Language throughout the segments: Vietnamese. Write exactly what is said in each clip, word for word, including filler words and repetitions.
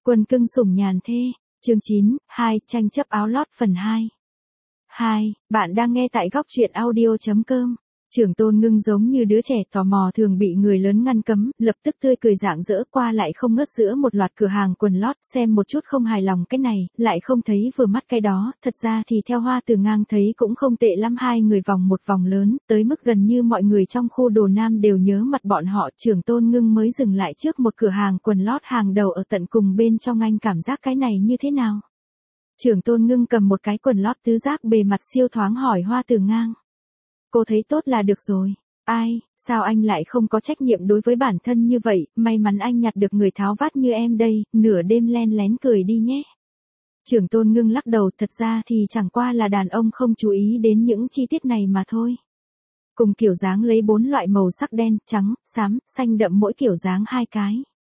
Quân cưng sủng nhàn thê, chương chín, hai, tranh chấp áo lót phần hai. hai, bạn đang nghe tại góc truyện audio chấm com. Trưởng Tôn Ngưng giống như đứa trẻ tò mò thường bị người lớn ngăn cấm, lập tức tươi cười rạng rỡ qua lại không ngớt giữa một loạt cửa hàng quần lót, xem một chút không hài lòng cái này, lại không thấy vừa mắt cái đó, thật ra thì theo Hoa Từ Ngang thấy cũng không tệ lắm, hai người vòng một vòng lớn, tới mức gần như mọi người trong khu Đồ Nam đều nhớ mặt bọn họ. Trưởng Tôn Ngưng mới dừng lại trước một cửa hàng quần lót hàng đầu ở tận cùng bên trong, anh cảm giác cái này như thế nào? Trưởng Tôn Ngưng cầm một cái quần lót tứ giác bề mặt siêu thoáng hỏi Hoa Từ Ngang. Cô thấy tốt là được rồi. Ai, sao anh lại không có trách nhiệm đối với bản thân như vậy, may mắn anh nhặt được người tháo vát như em đây, nửa đêm len lén cười đi nhé. Trưởng Tôn Ngưng lắc đầu, thật ra thì chẳng qua là đàn ông không chú ý đến những chi tiết này mà thôi. Cùng kiểu dáng lấy bốn loại màu sắc đen, trắng, xám, xanh đậm mỗi kiểu dáng hai cái.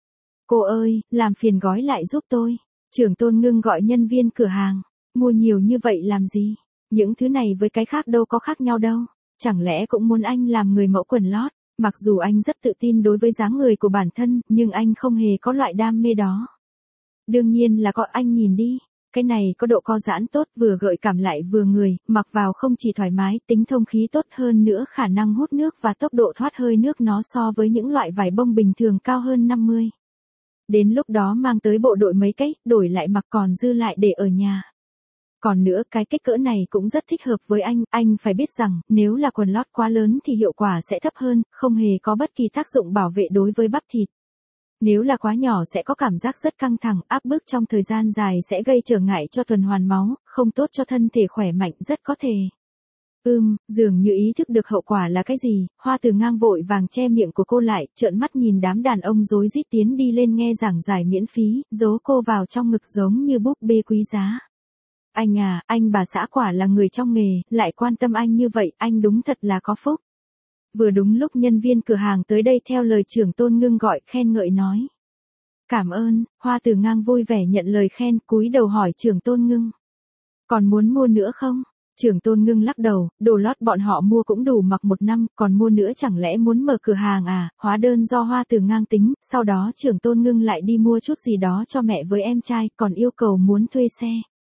Cô ơi, làm phiền gói lại giúp tôi. Trưởng Tôn Ngưng gọi nhân viên cửa hàng, mua nhiều như vậy làm gì? Những thứ này với cái khác đâu có khác nhau đâu. Chẳng lẽ cũng muốn anh làm người mẫu quần lót? Mặc dù anh rất tự tin đối với dáng người của bản thân, nhưng anh không hề có loại đam mê đó. Đương nhiên là có, anh nhìn đi. Cái này có độ co giãn tốt, vừa gợi cảm lại vừa người, mặc vào không chỉ thoải mái, tính thông khí tốt hơn nữa, khả năng hút nước và tốc độ thoát hơi nước nó so với những loại vải bông bình thường cao hơn năm mươi. Đến lúc đó mang tới bộ đội mấy cái, đổi lại mặc còn dư lại để ở nhà. Còn nữa, cái kích cỡ này cũng rất thích hợp với anh, anh phải biết rằng, nếu là quần lót quá lớn thì hiệu quả sẽ thấp hơn, không hề có bất kỳ tác dụng bảo vệ đối với bắp thịt. Nếu là quá nhỏ sẽ có cảm giác rất căng thẳng, áp bức trong thời gian dài sẽ gây trở ngại cho tuần hoàn máu, không tốt cho thân thể khỏe mạnh, rất có thể. Ừm, dường như ý thức được hậu quả là cái gì, Hoa Từ Ngang vội vàng che miệng của cô lại, trợn mắt nhìn đám đàn ông rối rít tiến đi lên nghe giảng giải miễn phí, giấu cô vào trong ngực giống như búp bê quý giá. Anh à, anh bà xã quả là người trong nghề, lại quan tâm anh như vậy, anh đúng thật là có phúc. Vừa đúng lúc nhân viên cửa hàng tới đây theo lời Trưởng Tôn Ngưng gọi, khen ngợi nói. Cảm ơn, Hoa Từ Ngang vui vẻ nhận lời khen, cúi đầu hỏi Trưởng Tôn Ngưng. Còn muốn mua nữa không? Trưởng Tôn Ngưng lắc đầu, đồ lót bọn họ mua cũng đủ mặc một năm, còn mua nữa chẳng lẽ muốn mở cửa hàng à? Hóa đơn do Hoa Từ Ngang tính, sau đó Trưởng Tôn Ngưng lại đi mua chút gì đó cho mẹ với em trai, còn yêu cầu muốn thuê xe.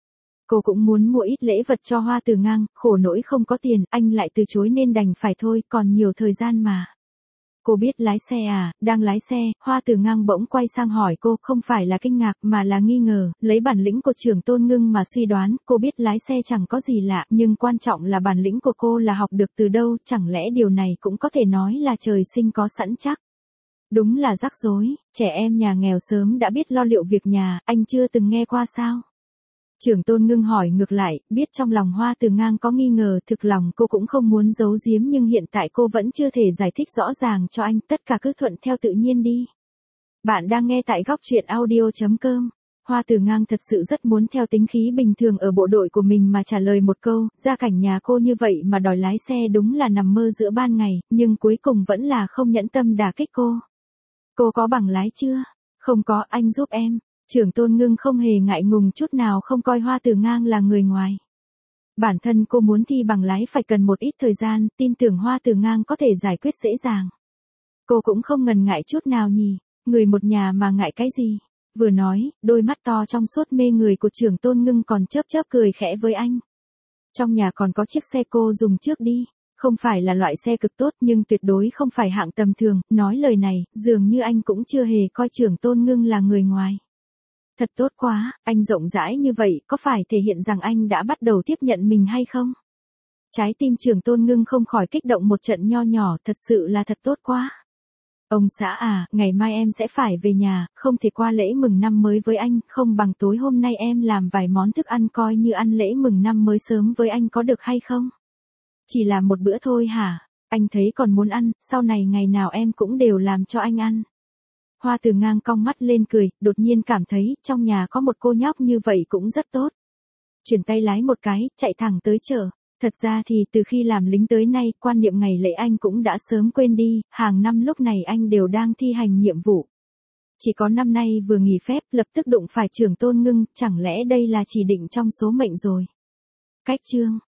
Cô cũng muốn mua ít lễ vật cho Hoa Từ Ngang, khổ nỗi không có tiền, anh lại từ chối nên đành phải thôi, còn nhiều thời gian mà. Cô biết lái xe à? Đang lái xe, Hoa Từ Ngang bỗng quay sang hỏi cô, không phải là kinh ngạc mà là nghi ngờ, lấy bản lĩnh của Trưởng Tôn Ngưng mà suy đoán, cô biết lái xe chẳng có gì lạ, nhưng quan trọng là bản lĩnh của cô là học được từ đâu, chẳng lẽ điều này cũng có thể nói là trời sinh có sẵn chắc? Đúng là rắc rối, trẻ em nhà nghèo sớm đã biết lo liệu việc nhà, anh chưa từng nghe qua sao? Trưởng Tôn Ngưng hỏi ngược lại, biết trong lòng Hoa Từ Ngang có nghi ngờ, thực lòng cô cũng không muốn giấu giếm nhưng hiện tại cô vẫn chưa thể giải thích rõ ràng cho anh, tất cả cứ thuận theo tự nhiên đi. Bạn đang nghe tại góc truyện audio chấm com. Hoa Từ Ngang thật sự rất muốn theo tính khí bình thường ở bộ đội của mình mà trả lời một câu, gia cảnh nhà cô như vậy mà đòi lái xe đúng là nằm mơ giữa ban ngày, nhưng cuối cùng vẫn là không nhẫn tâm đả kích cô. Cô có bằng lái chưa? Không có, anh giúp em. Trưởng Tôn Ngưng không hề ngại ngùng chút nào, không coi Hoa Từ Ngang là người ngoài. Bản thân cô muốn thi bằng lái phải cần một ít thời gian, tin tưởng Hoa Từ Ngang có thể giải quyết dễ dàng. Cô cũng không ngần ngại chút nào nhỉ, người một nhà mà ngại cái gì. Vừa nói, đôi mắt to trong suốt mê người của Trưởng Tôn Ngưng còn chớp chớp cười khẽ với anh. Trong nhà còn có chiếc xe cô dùng trước đi. Không phải là loại xe cực tốt nhưng tuyệt đối không phải hạng tầm thường, nói lời này, dường như anh cũng chưa hề coi Trưởng Tôn Ngưng là người ngoài. Thật tốt quá, anh rộng rãi như vậy, có phải thể hiện rằng anh đã bắt đầu tiếp nhận mình hay không? Trái tim Trưởng Tôn Ngưng không khỏi kích động một trận nho nhỏ, thật sự là thật tốt quá. Ông xã à, ngày mai em sẽ phải về nhà, không thể qua lễ mừng năm mới với anh, không bằng tối hôm nay em làm vài món thức ăn coi như ăn lễ mừng năm mới sớm với anh có được hay không? Chỉ là một bữa thôi hả? Anh thấy còn muốn ăn, sau này ngày nào em cũng đều làm cho anh ăn. Hoa Từ Ngang cong mắt lên cười, đột nhiên cảm thấy, trong nhà có một cô nhóc như vậy cũng rất tốt. Chuyển tay lái một cái, chạy thẳng tới chợ. Thật ra thì từ khi làm lính tới nay, quan niệm ngày lễ anh cũng đã sớm quên đi, hàng năm lúc này anh đều đang thi hành nhiệm vụ. Chỉ có năm nay vừa nghỉ phép, lập tức đụng phải Trưởng Tôn Ngưng, chẳng lẽ đây là chỉ định trong số mệnh rồi. Cách chương